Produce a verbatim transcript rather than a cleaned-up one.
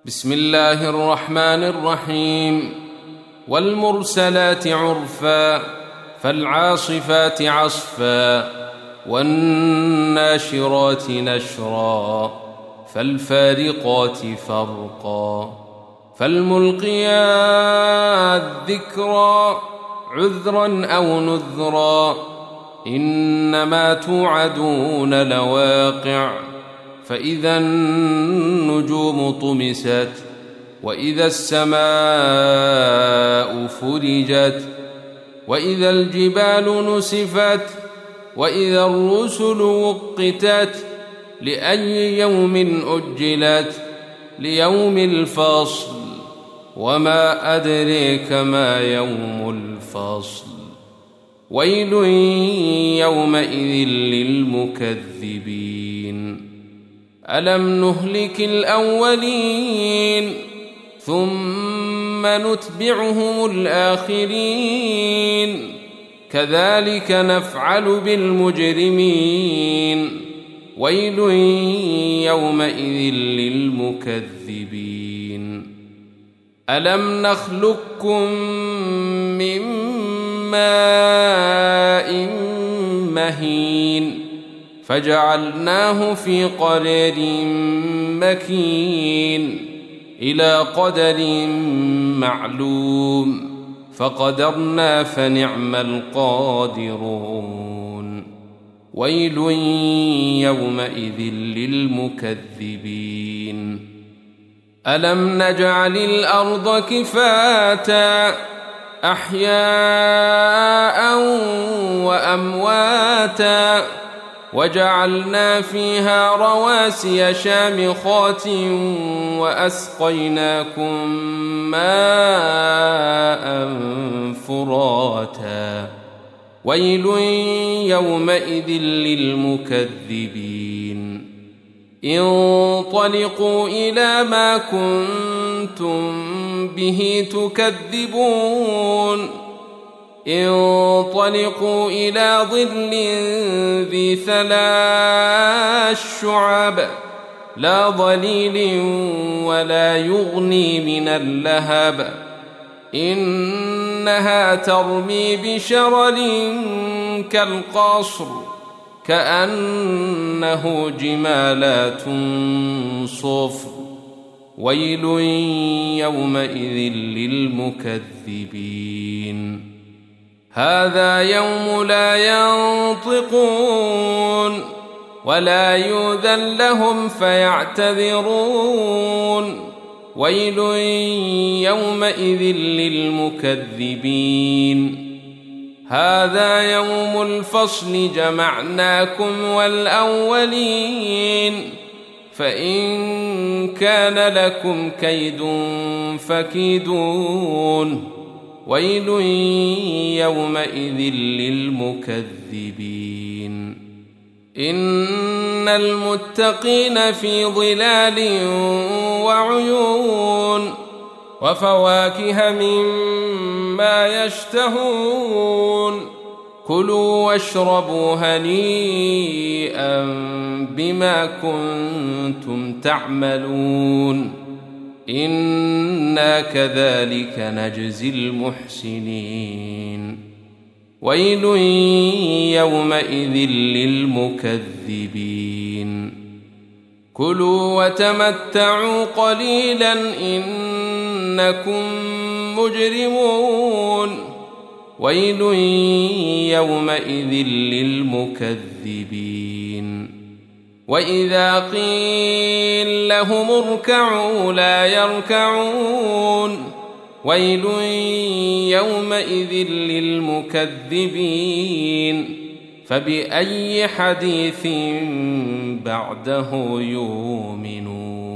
بسم الله الرحمن الرحيم. والمرسلات عرفا فالعاصفات عصفا والناشرات نشرا فالفارقات فرقا فالملقيات ذكرا عذرا أو نذرا إنما توعدون لواقع فإذا النجوم طمست وإذا السماء فرجت وإذا الجبال نسفت وإذا الرسل وقتت لأي يوم أجلت ليوم الفصل وما أدريك ما يوم الفصل ويل يومئذ للمكذبين ألم نهلك الأولين ثم نتبعهم الآخرين كذلك نفعل بالمجرمين ويل يومئذ للمكذبين ألم نخلقكم من ماء مهين فجعلناه في قرار مكين إلى قدر معلوم فقدرنا فنعم القادرون ويل يومئذ للمكذبين ألم نجعل الأرض كفاتا أحياء وأمواتا وجعلنا فيها رواسي شامخات وأسقيناكم ماء فراتا ويل يومئذ للمكذبين انطلقوا إلى ما كنتم به تكذبون انطلقوا إلى ظل ذي ثلاث شعب لا ظليل ولا يغني من اللهب إنها ترمي بشرر كالقصر كأنه جمالات صفر ويل يومئذ للمكذبين هذا يوم لا ينطقون ولا يؤذن لهم فيعتذرون ويل يومئذ للمكذبين هذا يوم الفصل جمعناكم والأولين فإن كان لكم كيد فكيدون ويل يومئذ للمكذبين إن المتقين في ظلال وعيون وفواكه مما يشتهون كلوا واشربوا هنيئا بما كنتم تعملون إنا كذلك نجزي المحسنين ويل يومئذ للمكذبين كلوا وتمتعوا قليلا إنكم مجرمون ويل يومئذ للمكذبين وإذا قيل لهم اركعوا لا يركعون ويل يومئذ للمكذبين فبأي حديث بعده يؤمنون.